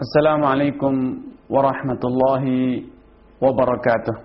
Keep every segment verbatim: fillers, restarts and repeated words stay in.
Assalamualaikum warahmatullahi wabarakatuh.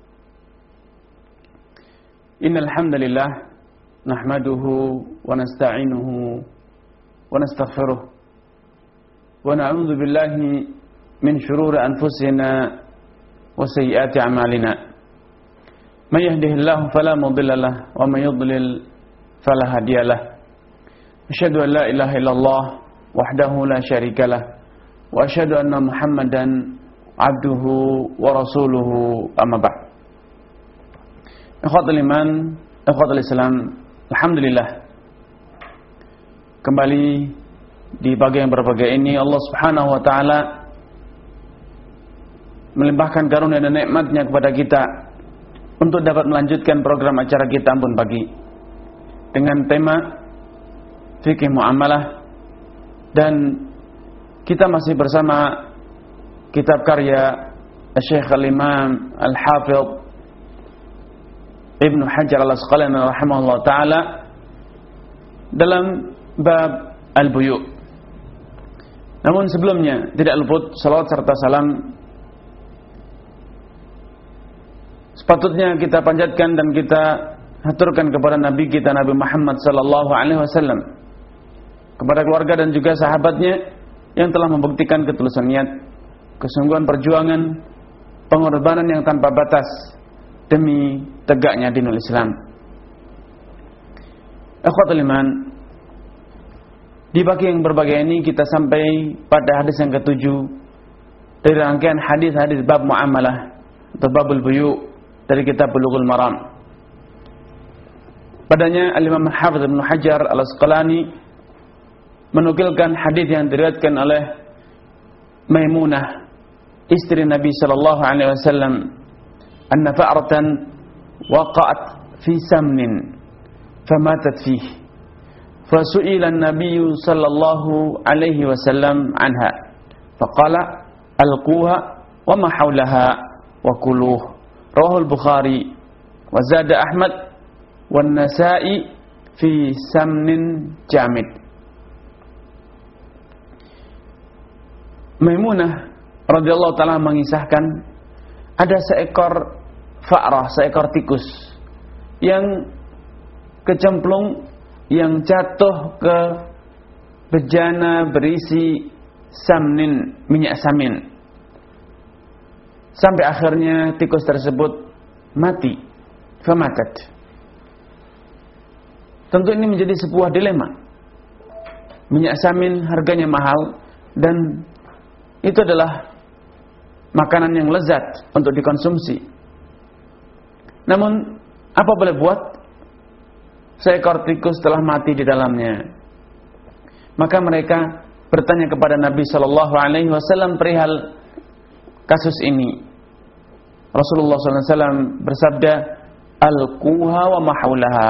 Innal hamdalillah nahmaduhu wa nasta'inuhu wa nastaghfiruh wa na'udzu billahi min shururi anfusina wa sayyiati a'malina. May yahdihillahu fala mudilla lahu wa may yudlil fala hadiya lahu. Asyhadu an la ilaha illallah wahdahu la syarika lahu wa asyhadu anna Muhammadan abduhu wa rasuluhu amma ba'd. Ikhwatul iman, ikhwatul Islam, alhamdulillah. Kembali di pagi yang berbahagia ini Allah Subhanahu wa taala melimpahkan karunia dan nikmat-Nya kepada kita untuk dapat melanjutkan program acara kita Ampun Pagi dengan tema fikih muamalah, dan kita masih bersama kitab karya Syekh Al-Imam Al-Hafidh Ibnu Hajar Al-Asqalani rahimahullah ta'ala dalam bab Al-Buyu'. Namun sebelumnya tidak luput salawat serta salam sepatutnya kita panjatkan dan kita haturkan kepada Nabi kita Nabi Muhammad sallallahu alaihi wasallam, kepada keluarga dan juga sahabatnya yang telah membuktikan ketulusan niat, kesungguhan perjuangan, pengorbanan yang tanpa batas demi tegaknya dinul Islam. Ikhwatul iman, di pagi yang berbahagia ini kita sampai pada hadis yang ketujuh dari rangkaian hadis-hadis bab muamalah atau babul buyu' dari kitab Bulughul Maram. Padanya Al-Imam Al-Hafidh Ibnu Hajar Al-Asqalani menukilkan hadis yang diriwayatkan oleh Maimunah, istri Nabi sallallahu alaihi wasallam, anna fa'ratan waqa'at fi samnin famatat fihi fasu'ila an-nabiy sallallahu alaihi wasallam anha faqala alquha wa ma hawlaha wa kuluh. Rawahu al-Bukhari wa zada Ahmad wan Nasa'i fi samnin jamid. Maimunah radhiyallahu ta'ala mengisahkan ada seekor fa'rah, seekor tikus yang kecemplung, yang jatuh ke bejana berisi samnin, minyak samin, sampai akhirnya tikus tersebut mati. Famatat. Tentu ini menjadi sebuah dilema. Minyak samin harganya mahal dan itu adalah makanan yang lezat untuk dikonsumsi. Namun apa boleh buat, seekor tikus telah mati di dalamnya. Maka mereka bertanya kepada Nabi sallallahu alaihi wasallam perihal kasus ini. Rasulullah sallallahu alaihi wasallam bersabda, alquha wa ma haulaha.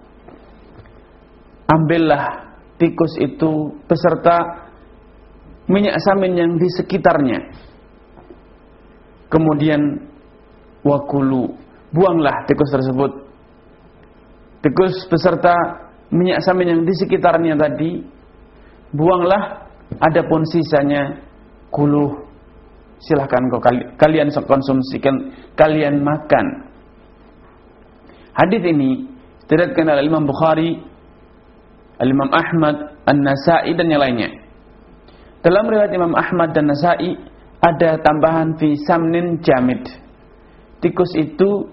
Ambillah tikus itu beserta minyak samin yang di sekitarnya. Kemudian wakulu, buanglah tikus tersebut. Tikus beserta minyak samin yang di sekitarnya tadi, buanglah. Adapun sisanya, kulu, silahkan kau kalian konsumsikan, kalian makan. Hadis ini diriwayatkan oleh Imam Bukhari, Imam Ahmad, An-Nasa'i dan yang lainnya. Dalam riwayat Imam Ahmad dan Nasa'i ada tambahan fi samnin jamid. Tikus itu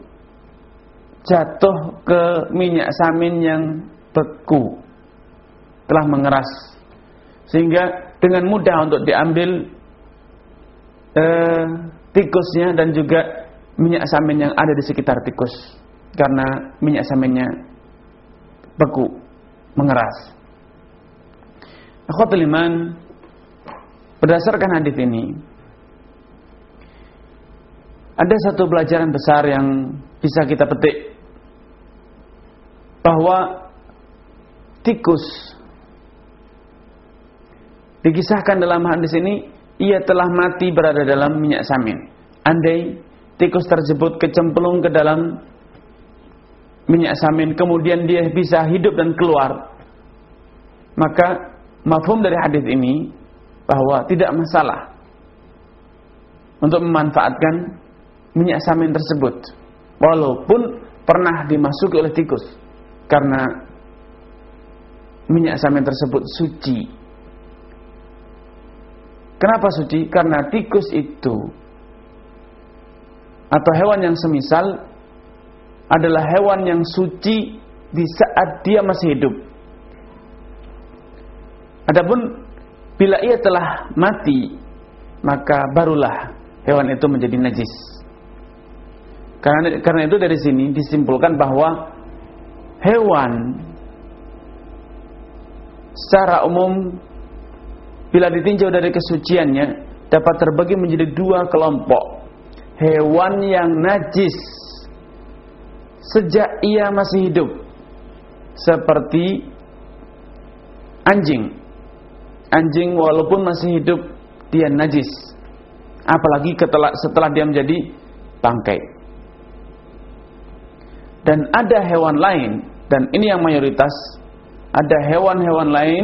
jatuh ke minyak samin yang beku, telah mengeras, sehingga dengan mudah untuk diambil eh, tikusnya dan juga minyak samin yang ada di sekitar tikus, karena minyak saminnya beku, mengeras. Akhwatul iman, berdasarkan hadis ini ada satu pelajaran besar yang bisa kita petik, bahwa tikus dikisahkan dalam hadis ini ia telah mati berada dalam minyak samin. Andai tikus tersebut kecemplung ke dalam minyak samin kemudian dia bisa hidup dan keluar, maka mafhum dari hadis ini bahwa tidak masalah untuk memanfaatkan minyak samin tersebut, walaupun pernah dimasuki oleh tikus, karena minyak samin tersebut suci. Kenapa suci? Karena tikus itu atau hewan yang semisal adalah hewan yang suci di saat dia masih hidup. Adapun bila ia telah mati, maka barulah hewan itu menjadi najis. Karena, karena itu dari sini disimpulkan bahwa hewan secara umum bila ditinjau dari kesuciannya dapat terbagi menjadi dua kelompok. Hewan yang najis sejak ia masih hidup, seperti anjing. Anjing walaupun masih hidup dia najis, apalagi setelah, setelah dia menjadi bangkai. Dan ada hewan lain, dan ini yang mayoritas, ada hewan-hewan lain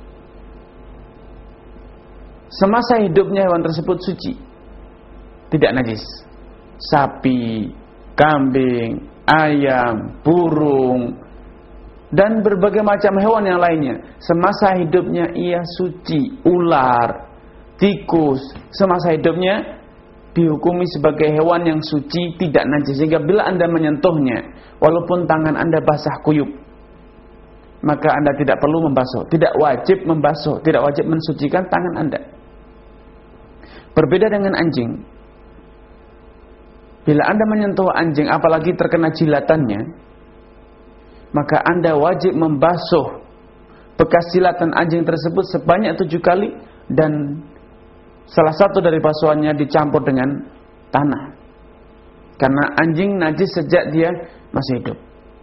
semasa hidupnya hewan tersebut suci, tidak najis. Sapi, kambing, ayam, burung, dan berbagai macam hewan yang lainnya, semasa hidupnya ia suci. Ular, tikus, semasa hidupnya dihukumi sebagai hewan yang suci, tidak najis. Sehingga bila Anda menyentuhnya, walaupun tangan Anda basah kuyup, maka Anda tidak perlu membasuh, tidak wajib membasuh, tidak wajib mensucikan tangan Anda. Berbeda dengan anjing. Bila Anda menyentuh anjing, apalagi terkena jilatannya, maka Anda wajib membasuh bekas jilatan anjing tersebut sebanyak tujuh kali, dan salah satu dari basuhannya dicampur dengan tanah. Karena anjing najis sejak dia masih hidup.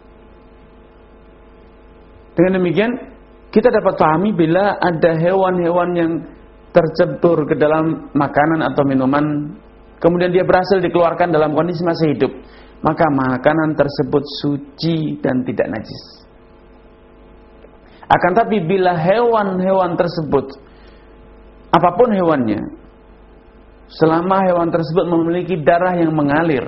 Dengan demikian, kita dapat pahami bila ada hewan-hewan yang tercebur ke dalam makanan atau minuman, kemudian dia berhasil dikeluarkan dalam kondisi masih hidup, maka makanan tersebut suci dan tidak najis. Akan tapi bila hewan-hewan tersebut, apapun hewannya, selama hewan tersebut memiliki darah yang mengalir,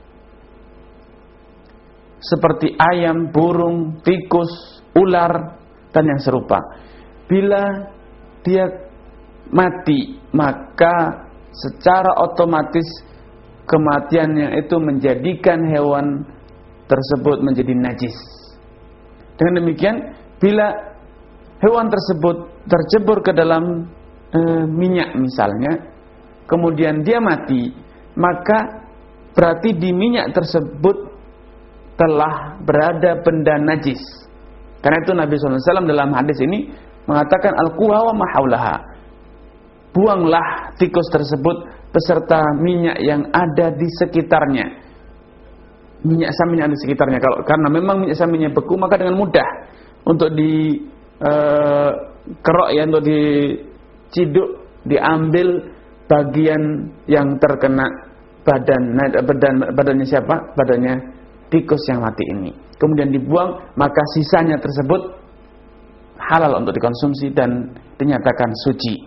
seperti ayam, burung, tikus, ular, dan yang serupa, bila dia mati, maka secara otomatis kematiannya itu menjadikan hewan tersebut menjadi najis. Dengan demikian, bila hewan tersebut tercebur ke dalam e, minyak misalnya, kemudian dia mati, maka berarti di minyak tersebut telah berada benda najis. Karena itu Nabi shallallahu alaihi wasallam dalam hadis ini mengatakan al-quha wa mahaulaha, buanglah tikus tersebut beserta minyak yang ada di sekitarnya, minyak samin yang ada di sekitarnya. Kalau karena memang minyak saminnya beku, maka dengan mudah untuk di e, kerok ya, untuk diciduk, diambil bagian yang terkena badan, badan badannya siapa? Badannya tikus yang mati ini. Kemudian dibuang, maka sisanya tersebut halal untuk dikonsumsi dan dinyatakan suci.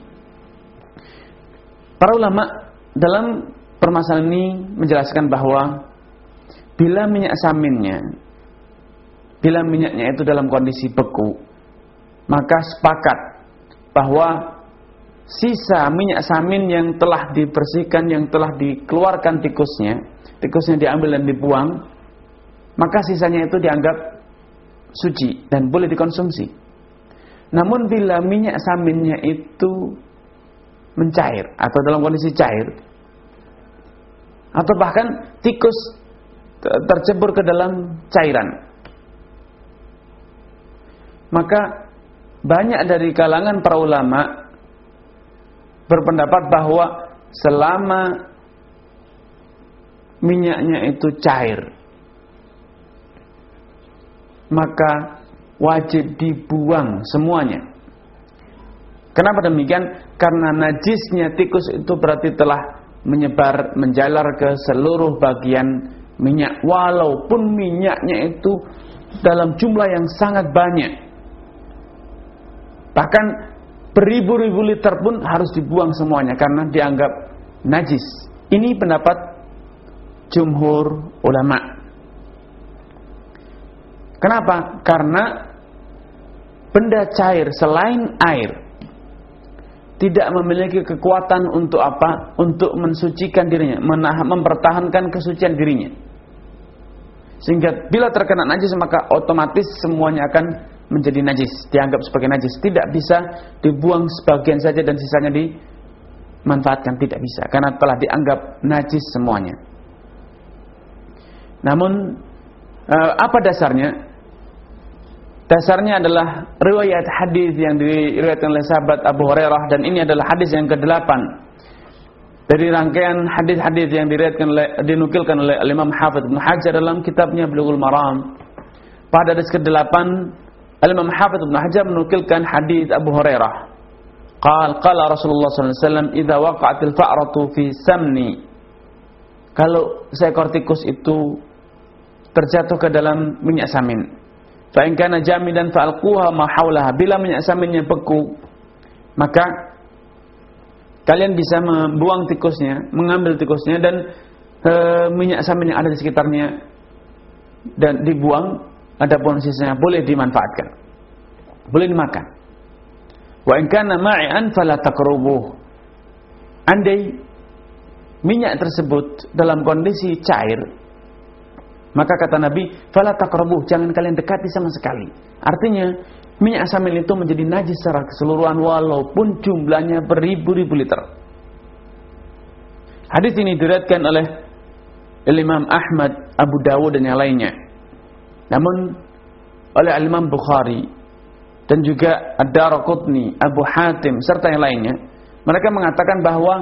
Para ulama dalam permasalahan ini menjelaskan bahwa bila minyak saminnya, bila minyaknya itu dalam kondisi beku, maka sepakat bahwa sisa minyak samin yang telah dibersihkan, yang telah dikeluarkan tikusnya, tikusnya diambil dan dibuang, maka sisanya itu dianggap suci dan boleh dikonsumsi. Namun bila minyak saminnya itu mencair atau dalam kondisi cair, atau bahkan tikus tercebur ke dalam cairan, maka banyak dari kalangan para ulama berpendapat bahwa selama minyaknya itu cair, maka wajib dibuang semuanya. Kenapa demikian? Karena najisnya tikus itu berarti telah menyebar, menjalar ke seluruh bagian minyak, walaupun minyaknya itu dalam jumlah yang sangat banyak, bahkan beribu-ribu liter pun harus dibuang semuanya karena dianggap najis. Ini pendapat jumhur ulama. Kenapa? Karena benda cair selain air tidak memiliki kekuatan untuk apa? Untuk mensucikan dirinya, menahan, mempertahankan kesucian dirinya. Sehingga bila terkena najis maka otomatis semuanya akan menjadi najis, dianggap sebagai najis. Tidak bisa dibuang sebagian saja dan sisanya dimanfaatkan, tidak bisa, karena telah dianggap najis semuanya. Namun eh, apa dasarnya? Dasarnya adalah riwayat hadis yang diriwayatkan oleh sahabat Abu Hurairah, dan ini adalah hadis yang kedelapan dari rangkaian hadis-hadis yang diriwayatkan oleh, dinukilkan oleh Imam Hafidz Ibnu Hajar dalam kitabnya Bulughul Maram. Pada hadis kedelapan, Imam Hafidz Ibnu Hajar menukilkan hadis Abu Hurairah. Qala qala Rasulullah sallallahu alaihi wasallam, "Idza waqa'atil fa'ratu fi samni." Kalau seekor tikus itu terjatuh ke dalam minyak samin, fa in kana jamidan fa'alquha ma haulaha. Bila minyak saminnya beku, maka kalian bisa membuang tikusnya, mengambil tikusnya dan e, minyak samin yang ada di sekitarnya dan dibuang. Adapun sisanya boleh dimanfaatkan, boleh dimakan. Wa in kana ma'ian fala taqrubuh. Andai minyak tersebut dalam kondisi cair, maka kata Nabi, fala taqrabuh, jangan kalian dekati sama sekali. Artinya, minyak samin itu menjadi najis secara keseluruhan walaupun jumlahnya beribu-ribu liter. Hadis ini diriwayatkan oleh Imam Ahmad, Abu Dawud dan yang lainnya. Namun oleh Imam Bukhari dan juga Ad-Daraqutni, Abu Hatim serta yang lainnya, mereka mengatakan bahwa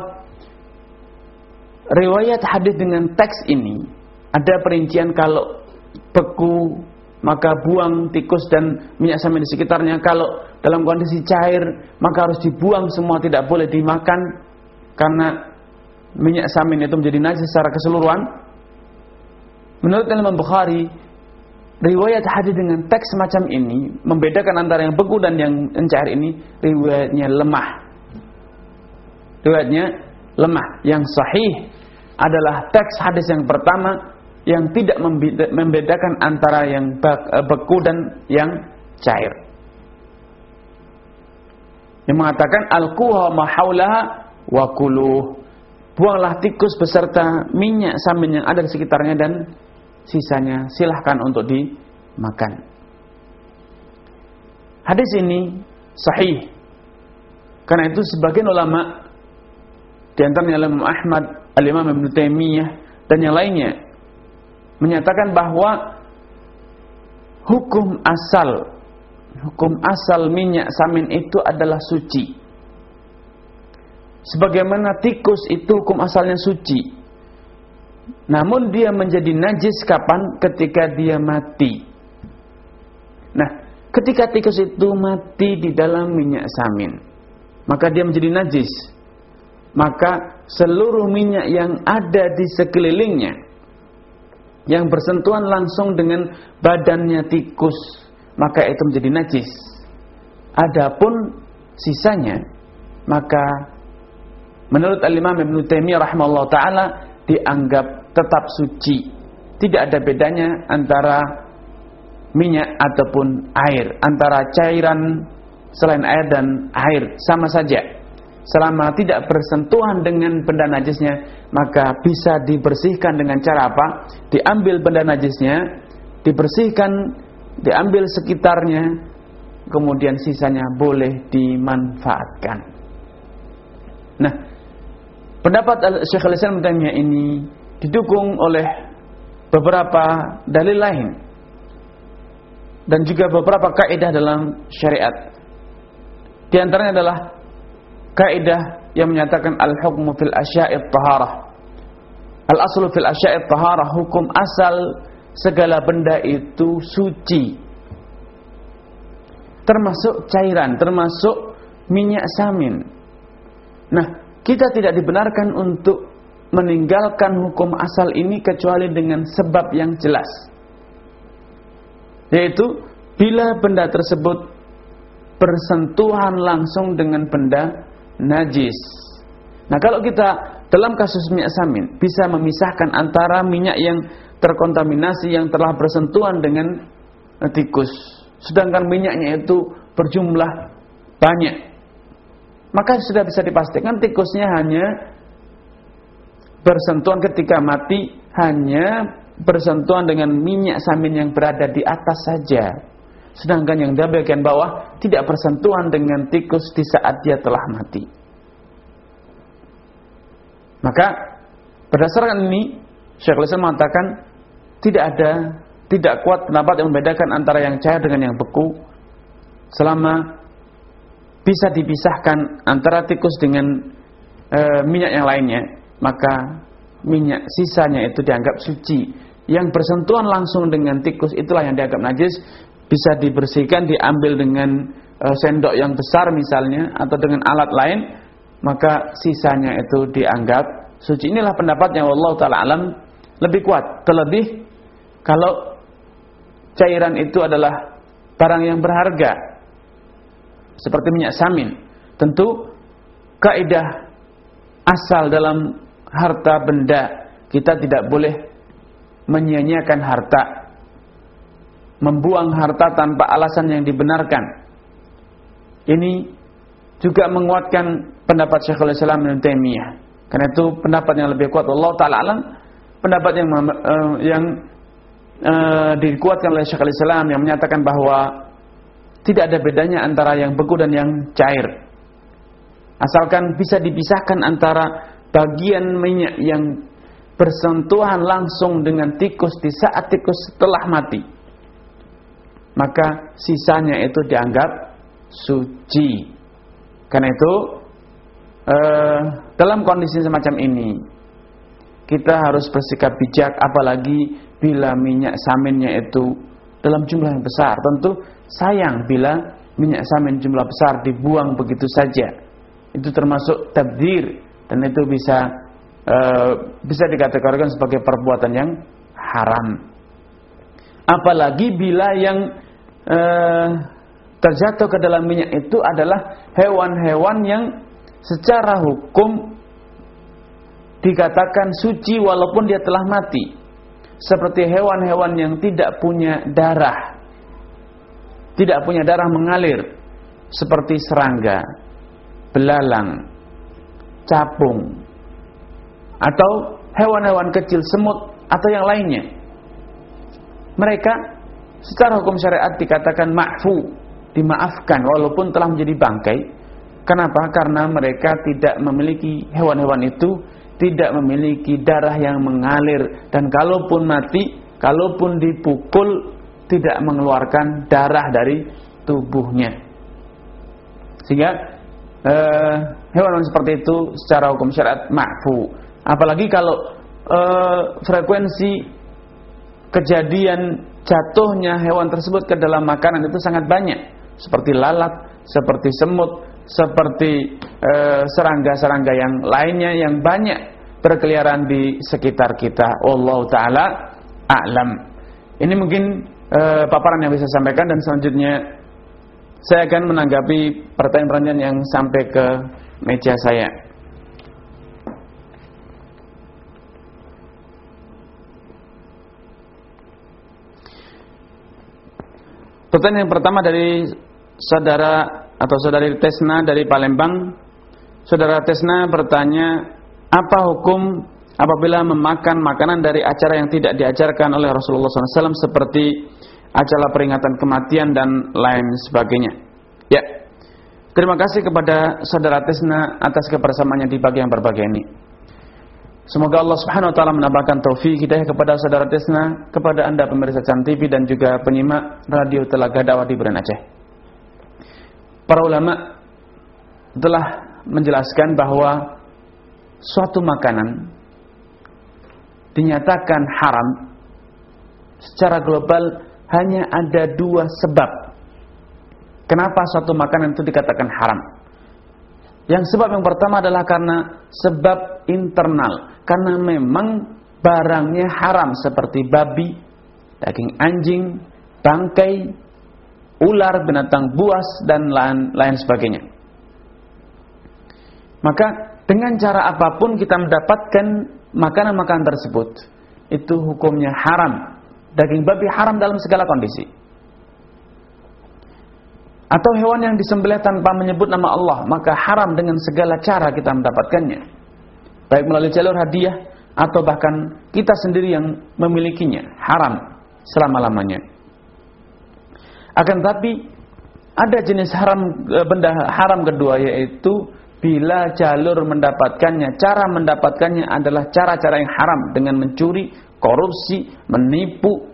riwayat hadis dengan teks ini ada perincian. Kalau beku maka buang tikus dan minyak samin di sekitarnya. Kalau dalam kondisi cair maka harus dibuang semua, tidak boleh dimakan karena minyak samin itu menjadi najis secara keseluruhan. Menurut Imam Bukhari, riwayat hadis dengan teks semacam ini membedakan antara yang beku dan yang cair ini riwayatnya lemah. Riwayatnya lemah. Yang sahih adalah teks hadis yang pertama yang tidak membedakan antara yang beku dan yang cair, yang mengatakan alquha ma haulaha wa kuluh, buanglah tikus beserta minyak samin yang ada di sekitarnya dan sisanya silahkan untuk dimakan. Hadis ini sahih. Karena itu sebagian ulama, di antaranya Imam Ahmad, Al-Imam Ibnu Taimiyah dan yang lainnya, menyatakan bahwa hukum asal hukum asal minyak samin itu adalah suci. Sebagaimana tikus itu hukum asalnya suci, namun dia menjadi najis kapan? Ketika dia mati. Nah, ketika tikus itu mati di dalam minyak samin, maka dia menjadi najis. Maka seluruh minyak yang ada di sekelilingnya yang bersentuhan langsung dengan badannya tikus, maka itu menjadi najis. Adapun sisanya, maka menurut Al-Imam Ibnu Taimiyah rahimahullah ta'ala dianggap tetap suci. Tidak ada bedanya antara minyak ataupun air, antara cairan selain air dan air, sama saja. Selama tidak bersentuhan dengan benda najisnya, maka bisa dibersihkan dengan cara apa? Diambil benda najisnya, dibersihkan, diambil sekitarnya, kemudian sisanya boleh dimanfaatkan. Nah, pendapat Syekhul Islam Ibnu Taimiyah ini didukung oleh beberapa dalil lain dan juga beberapa kaidah dalam syariat. Di antaranya adalah kaidah yang menyatakan al-hukmu fil asya'it taharah. Al-aslu fil asya'it taharah, hukum asal segala benda itu suci. Termasuk cairan, termasuk minyak samin. Nah, kita tidak dibenarkan untuk meninggalkan hukum asal ini kecuali dengan sebab yang jelas. Yaitu bila benda tersebut bersentuhan langsung dengan benda najis. Nah, kalau kita dalam kasus minyak samin bisa memisahkan antara minyak yang terkontaminasi yang telah bersentuhan dengan tikus, sedangkan minyaknya itu berjumlah banyak, maka sudah bisa dipastikan tikusnya hanya bersentuhan ketika mati, hanya bersentuhan dengan minyak samin yang berada di atas saja, sedangkan yang di bagian bawah tidak bersentuhan dengan tikus di saat dia telah mati. Maka berdasarkan ini Syekhul Islam mengatakan tidak ada, tidak kuat pendapat yang membedakan antara yang cair dengan yang beku selama bisa dipisahkan antara tikus dengan e, minyak yang lainnya, maka minyak sisanya itu dianggap suci. Yang bersentuhan langsung dengan tikus itulah yang dianggap najis, bisa dibersihkan, diambil dengan e, sendok yang besar misalnya atau dengan alat lain, maka sisanya itu dianggap suci. Inilah pendapat yang wallahu taala alam lebih kuat. Terlebih kalau cairan itu adalah barang yang berharga seperti minyak samin, tentu kaidah asal dalam harta benda, kita tidak boleh menyia-nyiakan harta, membuang harta tanpa alasan yang dibenarkan. Ini juga menguatkan pendapat Syekhul Islam Ibnu Taimiyah. Karena itu pendapat yang lebih kuat, Allah taala alam, pendapat yang uh, yang uh, dikuatkan oleh Syekhul Islam yang menyatakan bahwa tidak ada bedanya antara yang beku dan yang cair, asalkan bisa dipisahkan antara bagian minyak yang bersentuhan langsung dengan tikus di saat tikus telah mati, maka sisanya itu dianggap suci. Karena itu Uh, dalam kondisi semacam ini kita harus bersikap bijak, apalagi bila minyak saminnya itu dalam jumlah yang besar. Tentu sayang bila minyak samin jumlah besar dibuang begitu saja. Itu termasuk tabdzir, dan itu bisa uh, bisa dikategorikan sebagai perbuatan yang haram. Apalagi bila yang uh, terjatuh ke dalam minyak itu adalah hewan-hewan yang secara hukum dikatakan suci walaupun dia telah mati, seperti hewan-hewan yang tidak punya darah, tidak punya darah mengalir, seperti serangga, belalang, capung, atau hewan-hewan kecil, semut atau yang lainnya. Mereka secara hukum syariat dikatakan ma'fu, dimaafkan walaupun telah menjadi bangkai. Kenapa? Karena mereka tidak memiliki, hewan-hewan itu tidak memiliki darah yang mengalir, dan kalaupun mati, kalaupun dipukul, tidak mengeluarkan darah dari tubuhnya. Sehingga eh, hewan-hewan seperti itu secara hukum syariat ma'fu. Apalagi kalau eh, frekuensi kejadian jatuhnya hewan tersebut ke dalam makanan itu sangat banyak, seperti lalat, seperti semut, seperti eh, serangga-serangga yang lainnya yang banyak berkeliaran di sekitar kita. Wallahu taala a'lam. Ini mungkin eh, paparan yang bisa saya sampaikan, dan selanjutnya saya akan menanggapi pertanyaan-pertanyaan yang sampai ke meja saya. Pertanyaan yang pertama dari saudara atau saudari Tesna dari Palembang. Saudara Tesna bertanya, apa hukum apabila memakan makanan dari acara yang tidak diajarkan oleh Rasulullah shallallahu alaihi wasallam, seperti acara peringatan kematian dan lain sebagainya? Ya, terima kasih kepada saudara Tesna atas kebersamaannya di pagi yang berbahagia ini. Semoga Allah Subhanahu wa taala menambahkan taufik hidayah kepada saudara Tesna, kepada Anda pemirsa Jam T V dan juga penyimak Radio Telaga Dakwah di Beren Aceh. Para ulama telah menjelaskan bahwa suatu makanan dinyatakan haram secara global hanya ada dua sebab kenapa suatu makanan itu dikatakan haram. Yang sebab yang pertama adalah karena sebab internal, karena memang barangnya haram, seperti babi, daging anjing, bangkai, ular, binatang buas, dan lain, lain sebagainya. Maka dengan cara apapun kita mendapatkan makanan-makanan tersebut, itu hukumnya haram. Daging babi haram dalam segala kondisi. Atau hewan yang disembelih tanpa menyebut nama Allah, maka haram dengan segala cara kita mendapatkannya, baik melalui jalur hadiah atau bahkan kita sendiri yang memilikinya, haram selama-lamanya. Akan tetapi ada jenis haram, benda haram kedua, yaitu bila jalur mendapatkannya, cara mendapatkannya adalah cara-cara yang haram dengan mencuri, korupsi, menipu.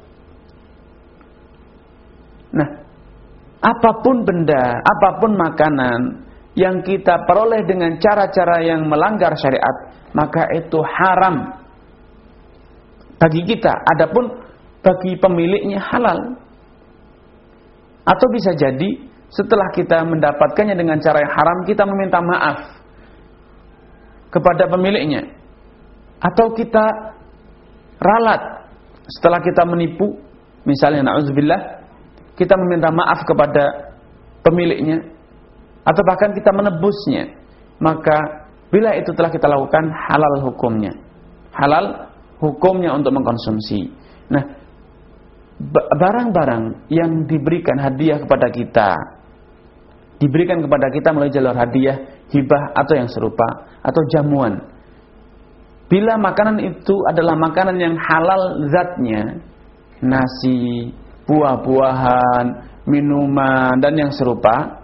Nah, apapun benda, apapun makanan yang kita peroleh dengan cara-cara yang melanggar syariat, maka itu haram bagi kita. Adapun bagi pemiliknya halal. Atau bisa jadi setelah kita mendapatkannya dengan cara yang haram, kita meminta maaf kepada pemiliknya. Atau kita ralat setelah kita menipu, misalnya na'udzubillah, kita meminta maaf kepada pemiliknya, atau bahkan kita menebusnya, maka bila itu telah kita lakukan, halal hukumnya. Halal hukumnya untuk mengkonsumsi. Nah, barang-barang yang diberikan hadiah kepada kita, diberikan kepada kita melalui jalur hadiah, hibah atau yang serupa, atau jamuan, bila makanan itu adalah makanan yang halal zatnya, nasi, buah-buahan, minuman, dan yang serupa,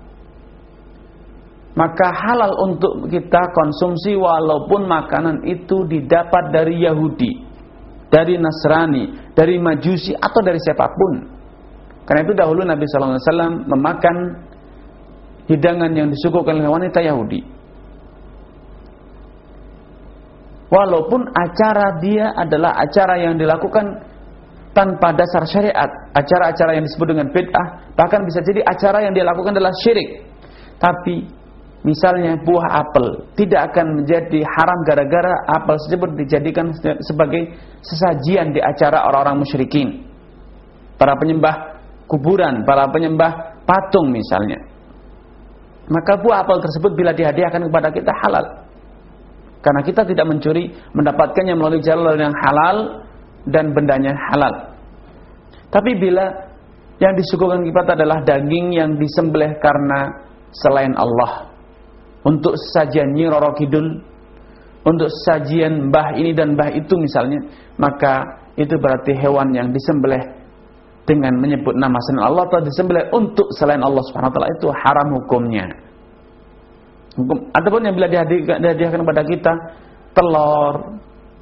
maka halal untuk kita konsumsi walaupun makanan itu didapat dari Yahudi, dari Nasrani, dari Majusi, atau dari siapapun. Karena itu dahulu Nabi shallallahu alaihi wasallam memakan hidangan yang disuguhkan oleh wanita Yahudi, walaupun acara dia adalah acara yang dilakukan tanpa dasar syariat, acara-acara yang disebut dengan bid'ah, bahkan bisa jadi acara yang dia lakukan adalah syirik. Tapi misalnya buah apel tidak akan menjadi haram gara-gara apel tersebut dijadikan sebagai sesajian di acara orang-orang musyrikin, para penyembah kuburan, para penyembah patung misalnya. Maka buah apel tersebut bila dihadiahkan kepada kita halal, karena kita tidak mencuri, mendapatkannya melalui jalur yang halal dan bendanya halal. Tapi bila yang disuguhkan kita adalah daging yang disembelih karena selain Allah, untuk sajian Nyi Roro Kidul, untuk sajian mbah ini dan mbah itu misalnya, maka itu berarti hewan yang disembelih dengan menyebut nama selain Allah atau disembelih untuk selain Allah Subhanahu wa taala, itu haram hukumnya. Hukum. Ataupun yang bila dihadiahkan kepada kita telur,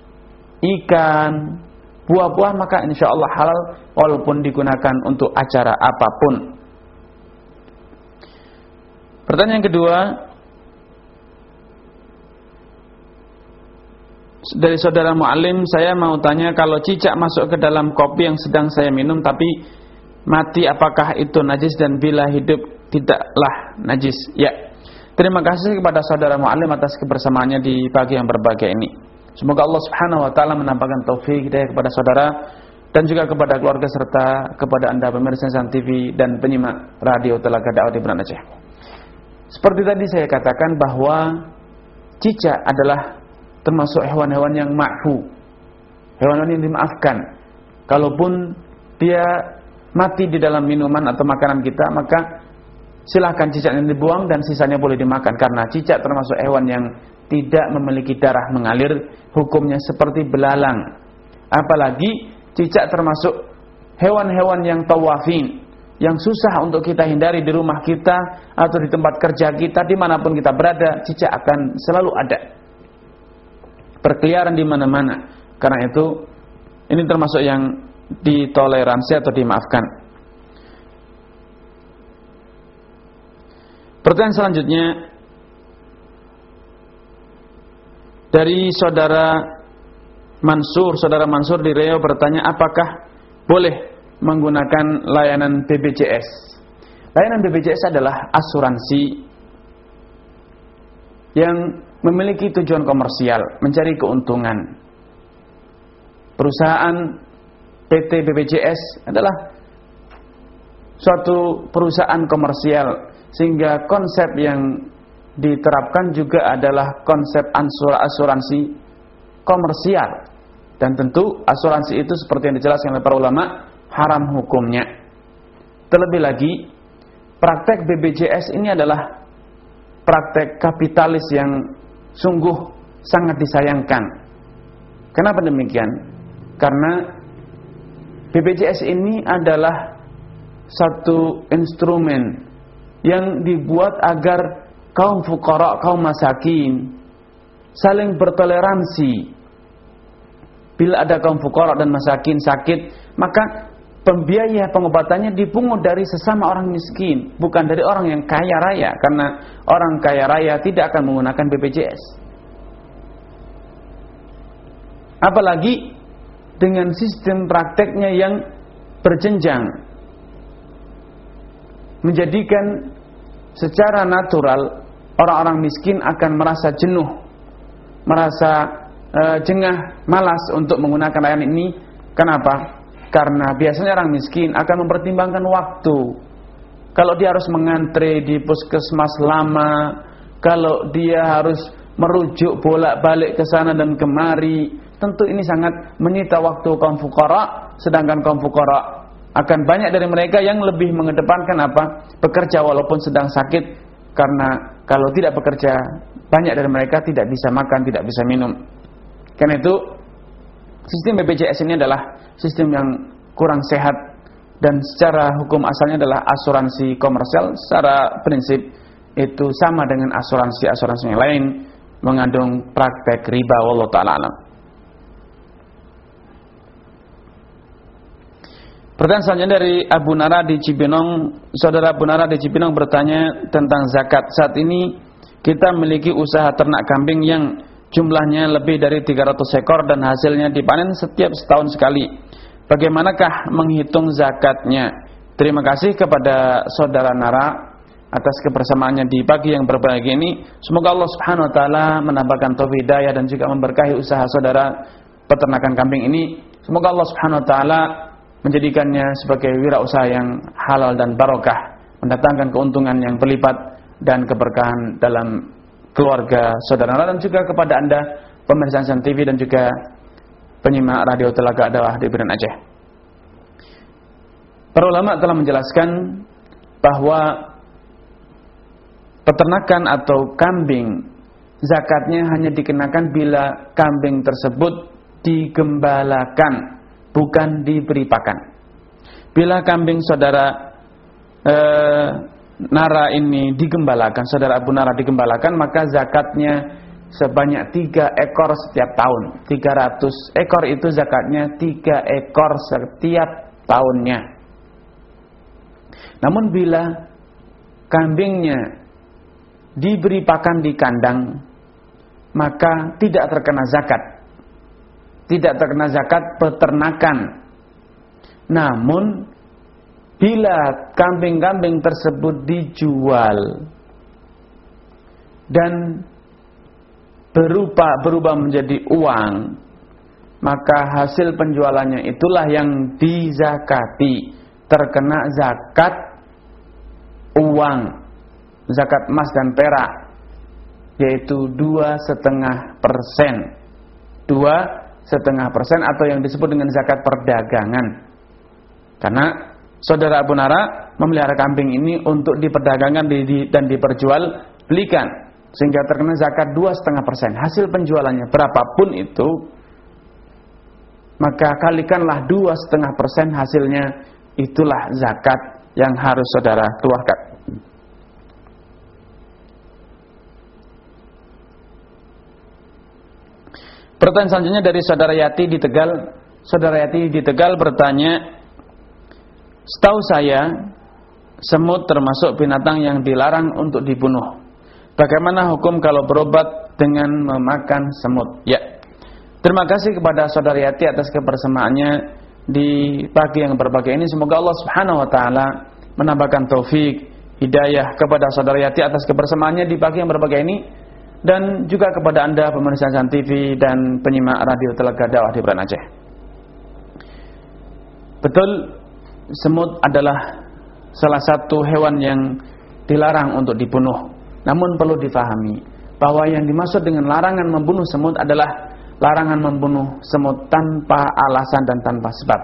ikan, buah-buah, maka insya Allah halal walaupun digunakan untuk acara apapun. Pertanyaan kedua dari saudara Mu'alim, saya mau tanya, kalau cicak masuk ke dalam kopi yang sedang saya minum tapi mati, apakah itu najis, dan bila hidup tidaklah najis? Ya, terima kasih kepada saudara Mu'alim atas kebersamaannya di pagi yang berbahagia ini. Semoga Allah Subhanahu wa taala menampakkan taufik hidayah kepada saudara dan juga kepada keluarga serta kepada Anda pemirsa Insan T V dan penyimak radio Telaga Dakwah di Banda Aceh. Seperti tadi saya katakan bahwa cicak adalah termasuk hewan-hewan yang ma'fu, hewan-hewan yang dimaafkan. Kalaupun dia mati di dalam minuman atau makanan kita, maka silahkan cicaknya dibuang dan sisanya boleh dimakan, karena cicak termasuk hewan yang tidak memiliki darah mengalir, hukumnya seperti belalang. Apalagi cicak termasuk hewan-hewan yang tawafin, yang susah untuk kita hindari di rumah kita atau di tempat kerja kita, dimanapun kita berada, cicak akan selalu ada, berkeliaran di mana-mana. Karena itu ini termasuk yang ditoleransi atau dimaafkan. Pertanyaan selanjutnya dari saudara Mansur. Saudara Mansur di Riau bertanya, apakah boleh menggunakan layanan B P J S? Layanan B P J S adalah asuransi yang memiliki tujuan komersial, mencari keuntungan. Perusahaan P T B P J S adalah suatu perusahaan komersial, sehingga konsep yang diterapkan juga adalah konsep asuransi komersial. Dan tentu asuransi itu seperti yang dijelaskan oleh para ulama, haram hukumnya. Terlebih lagi, praktek B P J S ini adalah praktek kapitalis yang sungguh sangat disayangkan. Kenapa demikian? Karena B P J S ini adalah satu instrumen yang dibuat agar kaum fuqara, kaum masakin saling bertoleransi. Bila ada kaum fuqara dan masakin sakit, maka pembiaya pengobatannya dipungut dari sesama orang miskin, bukan dari orang yang kaya raya, karena orang kaya raya tidak akan menggunakan B P J S. Apalagi dengan sistem prakteknya yang berjenjang, menjadikan secara natural orang-orang miskin akan merasa jenuh, merasa e, jengah, malas untuk menggunakan layanan ini. Kenapa? Karena biasanya orang miskin akan mempertimbangkan waktu. Kalau dia harus mengantre di puskesmas lama, kalau dia harus merujuk bolak-balik ke sana dan kemari, tentu ini sangat menyita waktu kaum fuqara. Sedangkan kaum fuqara akan banyak dari mereka yang lebih mengedepankan apa? Bekerja walaupun sedang sakit, karena kalau tidak bekerja, banyak dari mereka tidak bisa makan, tidak bisa minum. Karena itu sistem B P J S ini adalah sistem yang kurang sehat, dan secara hukum asalnya adalah asuransi komersial. Secara prinsip itu sama dengan asuransi-asuransi yang lain, mengandung praktek riba. Wallahu ta'ala alam. Pertanyaan selanjutnya dari Abu Nara di Cibinong. Saudara Abu Nara di Cibinong bertanya tentang zakat. Saat ini kita memiliki usaha ternak kambing yang jumlahnya lebih dari tiga ratus ekor dan hasilnya dipanen setiap setahun sekali. Bagaimanakah menghitung zakatnya? Terima kasih kepada saudara Nara atas kebersamaannya di pagi yang berbahagia ini. Semoga Allah Subhanahu wa taala menambahkan taufik hidayah dan juga memberkahi usaha saudara peternakan kambing ini. Semoga Allah Subhanahu wa taala menjadikannya sebagai wirausaha yang halal dan barokah, mendatangkan keuntungan yang berlipat dan keberkahan dalam keluarga saudara Nara, dan juga kepada Anda pemirsa Insan T V dan juga penyimak radio Telaga Dakwah di Biren Aceh. Para ulama telah menjelaskan bahwa peternakan atau kambing zakatnya hanya dikenakan bila kambing tersebut digembalakan, bukan diberi pakan. Bila kambing saudara eh, Nara ini digembalakan, saudara Abu Nara digembalakan, maka zakatnya sebanyak tiga ekor setiap tahun. tiga ratus ekor itu zakatnya tiga ekor setiap tahunnya. Namun bila kambingnya diberi pakan di kandang, maka tidak terkena zakat. Tidak terkena zakat peternakan. Namun bila kambing-kambing tersebut dijual dan berupa berubah menjadi uang, maka hasil penjualannya itulah yang dizakati, terkena zakat uang, zakat emas dan perak, yaitu dua setengah persen, dua setengah persen atau yang disebut dengan zakat perdagangan. Karena saudara Abu Nara memelihara kambing ini untuk diperdagangkan dan diperjualbelikan, sehingga terkena zakat dua setengah persen. Hasil penjualannya berapapun itu, maka kalikanlah dua setengah persen hasilnya, itulah zakat yang harus saudara keluarkan. Pertanyaan selanjutnya dari saudara Yati di Tegal. Saudara Yati di Tegal bertanya, setahu saya semut termasuk binatang yang dilarang untuk dibunuh. Bagaimana hukum kalau berobat dengan memakan semut? Ya, terima kasih kepada saudara Yati atas kebersamaannya di pagi yang berbahagia ini. Semoga Allah Subhanahu wa taala menambahkan taufik hidayah kepada saudara Yati atas kebersamaannya di pagi yang berbahagia ini, dan juga kepada Anda pemirsa Insan T V dan penyimak radio Telaga Dakwah di Biren Aceh. Betul, semut adalah salah satu hewan yang dilarang untuk dibunuh. Namun perlu difahami bahwa yang dimaksud dengan larangan membunuh semut adalah larangan membunuh semut tanpa alasan dan tanpa sebab.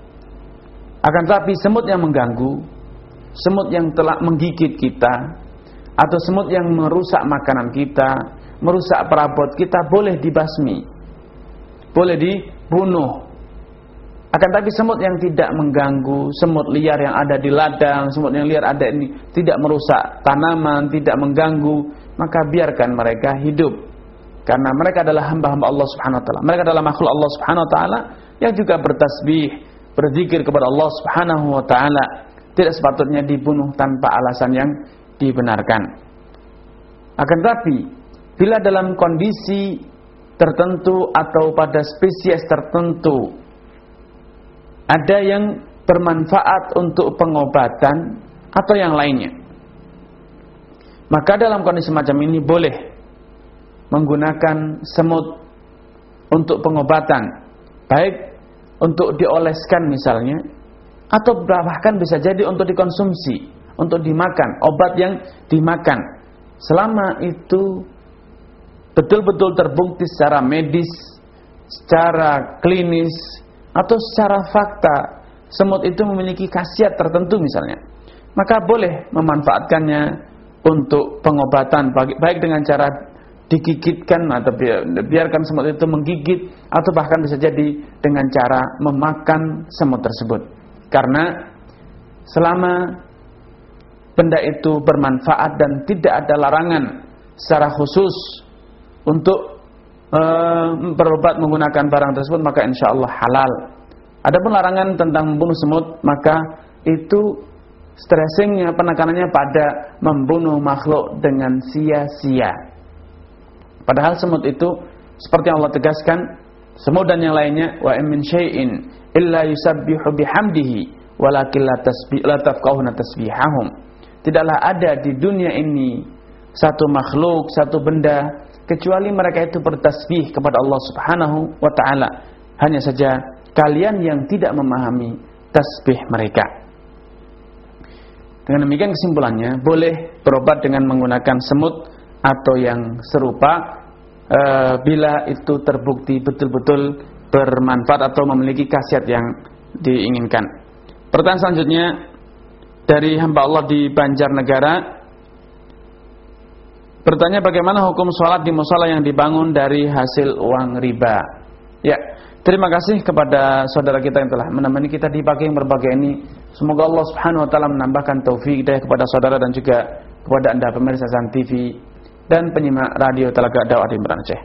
Akan tetapi semut yang mengganggu, semut yang telah menggigit kita, atau semut yang merusak makanan kita, merusak perabot kita, boleh dibasmi, boleh dibunuh. Akan tapi semut yang tidak mengganggu, semut liar yang ada di ladang, semut yang liar ada ini tidak merusak tanaman, tidak mengganggu, maka biarkan mereka hidup. Karena mereka adalah hamba-hamba Allah Subhanahu wa taala. Mereka adalah makhluk Allah Subhanahu wa taala yang juga bertasbih, berzikir kepada Allah Subhanahu wa taala. Tidak sepatutnya dibunuh tanpa alasan yang dibenarkan. Akan tapi bila dalam kondisi tertentu atau pada spesies tertentu ada yang bermanfaat untuk pengobatan atau yang lainnya, maka dalam kondisi semacam ini boleh menggunakan semut untuk pengobatan, baik untuk dioleskan misalnya, atau bahkan bisa jadi untuk dikonsumsi, untuk dimakan, obat yang dimakan, selama itu betul-betul terbukti secara medis, secara klinis, atau secara fakta semut itu memiliki khasiat tertentu misalnya, maka boleh memanfaatkannya untuk pengobatan, baik dengan cara digigitkan atau biarkan semut itu menggigit, atau bahkan bisa jadi dengan cara memakan semut tersebut. Karena selama benda itu bermanfaat dan tidak ada larangan secara khusus untuk berobat menggunakan barang tersebut, maka insya Allah halal. Adapun larangan tentang membunuh semut, maka itu stressingnya, penekanannya pada membunuh makhluk dengan sia-sia. Padahal semut itu seperti yang Allah tegaskan, semut dan yang lainnya, wa min syai'in illa yusabbihu bihamdihi walakin la tasbih la tafqahuna tasbihahum. Tidaklah ada di dunia ini satu makhluk, satu benda kecuali mereka itu bertasbih kepada Allah Subhanahu wa taala. Hanya saja kalian yang tidak memahami tasbih mereka. Dengan demikian kesimpulannya, boleh berobat dengan menggunakan semut atau yang serupa e, bila itu terbukti betul-betul bermanfaat atau memiliki khasiat yang diinginkan. Pertanyaan selanjutnya dari hamba Allah di Banjarnegara, bertanya bagaimana hukum sholat di musala yang dibangun dari hasil uang riba. Ya, terima kasih kepada saudara kita yang telah menemani kita di pagi yang berbahagia ini. Semoga Allah Subhanahu wa taala menambahkan taufik hidayah kepada saudara dan juga kepada Anda pemirsa Zan T V dan penyimak radio Telaga Dakwah di Imran Aceh.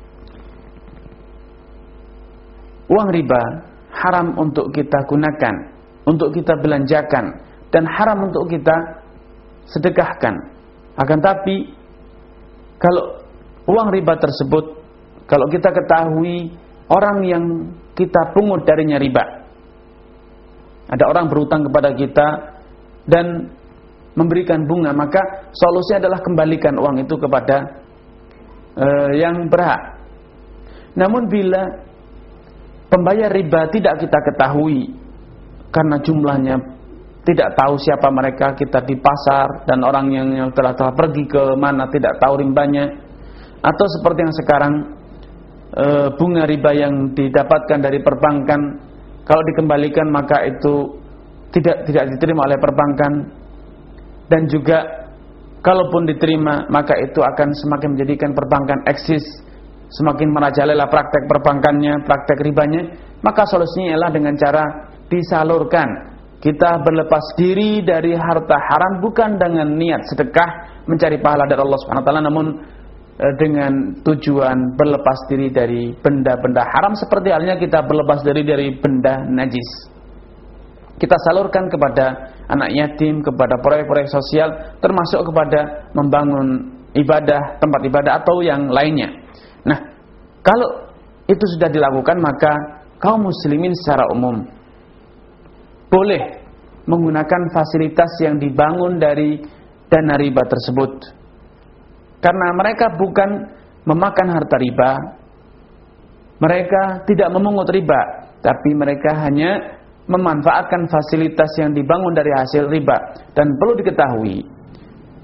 Uang riba haram untuk kita gunakan, untuk kita belanjakan, dan haram untuk kita sedekahkan. Akan tapi kalau uang riba tersebut, kalau kita ketahui orang yang kita pungut darinya riba, ada orang berhutang kepada kita dan memberikan bunga, maka solusinya adalah kembalikan uang itu kepada uh, yang berhak. Namun bila pembayar riba tidak kita ketahui, karena jumlahnya tidak tahu siapa mereka, kita di pasar dan orang yang, yang telah telah pergi ke mana tidak tahu rimbanya, atau seperti yang sekarang e, bunga riba yang didapatkan dari perbankan kalau dikembalikan maka itu tidak tidak diterima oleh perbankan, dan juga kalaupun diterima maka itu akan semakin menjadikan perbankan eksis, semakin merajalela praktek perbankannya, praktek ribanya. Maka solusinya ialah dengan cara disalurkan. Kita berlepas diri dari harta haram bukan dengan niat sedekah mencari pahala dari Allah Subhanahu wa taala, namun e, dengan tujuan berlepas diri dari benda-benda haram, seperti halnya kita berlepas diri dari benda najis. Kita salurkan kepada anak yatim, kepada proyek-proyek sosial, termasuk kepada membangun ibadah, tempat ibadah atau yang lainnya. Nah, kalau itu sudah dilakukan, maka kaum muslimin secara umum boleh menggunakan fasilitas yang dibangun dari dana riba tersebut. Karena mereka bukan memakan harta riba, mereka tidak memungut riba, tapi mereka hanya memanfaatkan fasilitas yang dibangun dari hasil riba. Dan perlu diketahui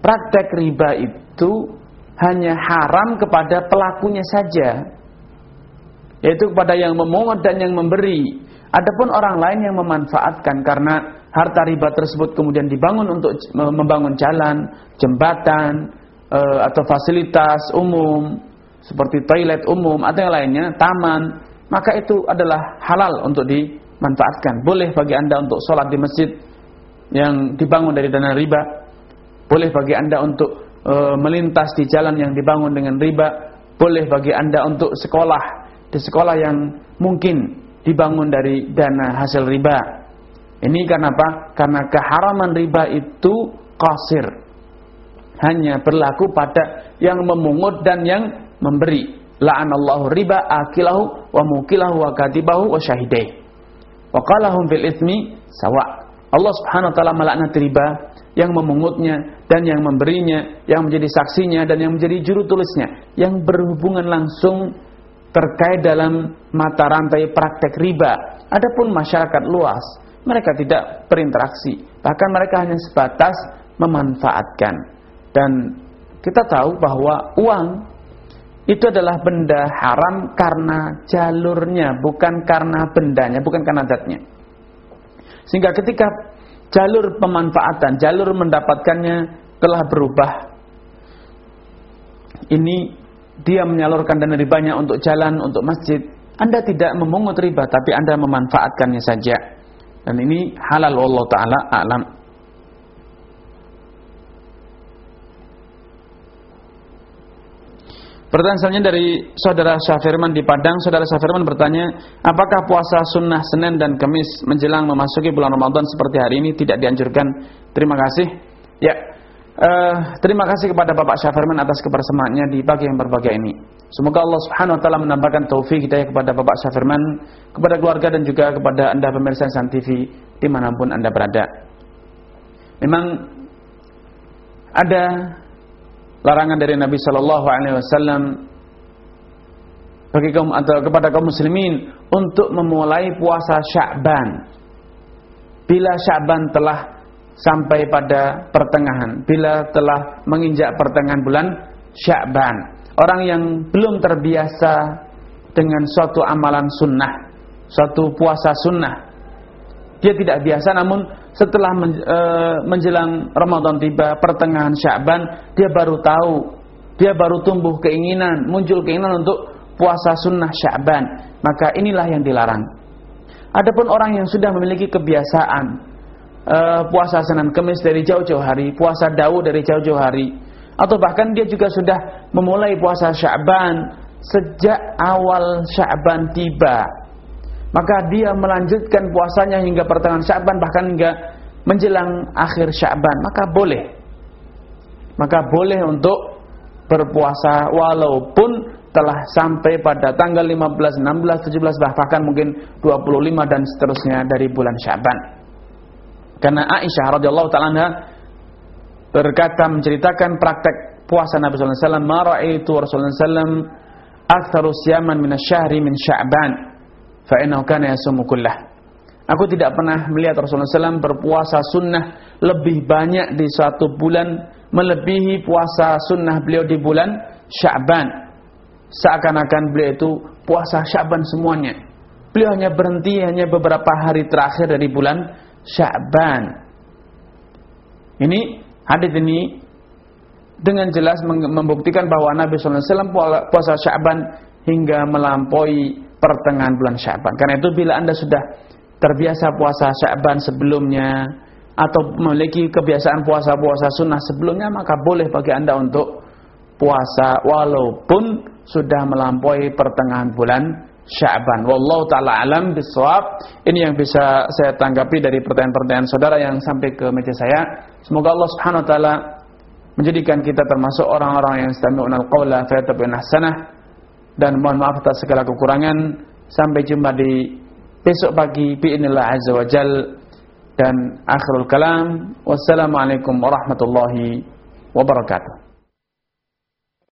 praktek riba itu hanya haram kepada pelakunya saja, yaitu kepada yang memungut dan yang memberi. Adapun orang lain yang memanfaatkan karena harta riba tersebut kemudian dibangun untuk membangun jalan, jembatan, e, atau fasilitas umum seperti toilet umum atau yang lainnya, taman, maka itu adalah halal untuk dimanfaatkan. Boleh bagi Anda untuk sholat di masjid yang dibangun dari dana riba, boleh bagi Anda untuk e, melintas di jalan yang dibangun dengan riba, boleh bagi Anda untuk sekolah di sekolah yang mungkin dibangun dari dana hasil riba. Ini karena apa? Karena keharaman riba itu qasir, hanya berlaku pada yang memungut dan yang memberi. La'anallahu riba akilahu wa mukilahu wa katibahu wa syahidai wa qalahum fil itsmi sawa. Allah Subhanahu wa taala melaknat riba, yang memungutnya dan yang memberinya, yang menjadi saksinya dan yang menjadi juru tulisnya, yang berhubungan langsung terkait dalam mata rantai praktek riba. Adapun masyarakat luas, mereka tidak berinteraksi, bahkan mereka hanya sebatas memanfaatkan. Dan kita tahu bahwa uang itu adalah benda haram karena jalurnya, bukan karena bendanya, bukan karena zatnya. Sehingga ketika jalur pemanfaatan, jalur mendapatkannya telah berubah, ini dia menyalurkan dana ribanya untuk jalan, untuk masjid, Anda tidak memungut riba, tapi Anda memanfaatkannya saja. Dan ini halal, wallahu ta'ala a'lam. Pertanyaan selanjutnya dari saudara Syafirman di Padang. Saudara Syafirman bertanya, apakah puasa sunnah Senin dan Kamis menjelang memasuki bulan Ramadan seperti hari ini tidak dianjurkan? Terima kasih. Ya, uh, terima kasih kepada Bapak Syafirman atas kebersamaannya di pagi yang berbahagia ini. Semoga Allah Subhanahu wa taala menambahkan taufik hidayah kepada Bapak Syafirman, kepada keluarga dan juga kepada Anda pemirsa Insan T V dimanapun Anda berada. Memang ada larangan dari Nabi Shallallahu Alaihi Wasallam bagi kaum atau kepada kaum muslimin untuk memulai puasa Sya'ban bila Sya'ban telah sampai pada pertengahan, bila telah menginjak pertengahan bulan Sya'ban. Orang yang belum terbiasa dengan suatu amalan sunnah, suatu puasa sunnah, dia tidak biasa, namun setelah menjelang Ramadan tiba, pertengahan Sya'ban, dia baru tahu, dia baru tumbuh keinginan, muncul keinginan untuk puasa sunnah Sya'ban, maka inilah yang dilarang. Adapun orang yang sudah memiliki kebiasaan uh, puasa Senin Kamis dari jauh-jauh hari, puasa Daud dari jauh-jauh hari, atau bahkan dia juga sudah memulai puasa Sya'ban sejak awal Sya'ban tiba, maka dia melanjutkan puasanya hingga pertengahan Sya'ban, bahkan hingga menjelang akhir Sya'ban, maka boleh. Maka boleh untuk berpuasa walaupun telah sampai pada tanggal lima belas, enam belas, tujuh belas, bahkan mungkin dua puluh lima dan seterusnya dari bulan Sya'ban. Karena Aisyah radhiyallahu ta'ala anha berkata, menceritakan praktek puasa Nabi sallallahu alaihi wasallam, "Ma ra'aitu Rasulullah sallallahu alaihi wasallam aktsaru siyaman min asy-syahri min Sya'ban." Fa'innahu kana yasumu kullah. Aku tidak pernah melihat Rasulullah sallallahu alaihi wasallam berpuasa sunnah lebih banyak di suatu bulan melebihi puasa sunnah beliau di bulan Sya'ban. Seakan-akan beliau itu puasa Sya'ban semuanya. Beliau hanya berhenti hanya beberapa hari terakhir dari bulan Sya'ban. Ini hadis ini dengan jelas membuktikan bahwa Nabi sallallahu alaihi wasallam puasa Sya'ban hingga melampaui pertengahan bulan Sya'ban. Karena itu bila Anda sudah terbiasa puasa Sya'ban sebelumnya atau memiliki kebiasaan puasa-puasa sunnah sebelumnya, maka boleh bagi Anda untuk puasa walaupun sudah melampaui pertengahan bulan Sya'ban. Wallahu ta'ala alam bisawab. Ini yang bisa saya tanggapi dari pertanyaan-pertanyaan saudara yang sampai ke meja saya. Semoga Allah Subhanahu wa taala menjadikan kita termasuk orang-orang yang yastami'una al-qawla fayattabi'una ahsanah. Dan mohon maaf atas segala kekurangan. Sampai jumpa di besok pagi bi'inillah azza wa jal. Dan akhirul kalam, wassalamualaikum warahmatullahi wabarakatuh.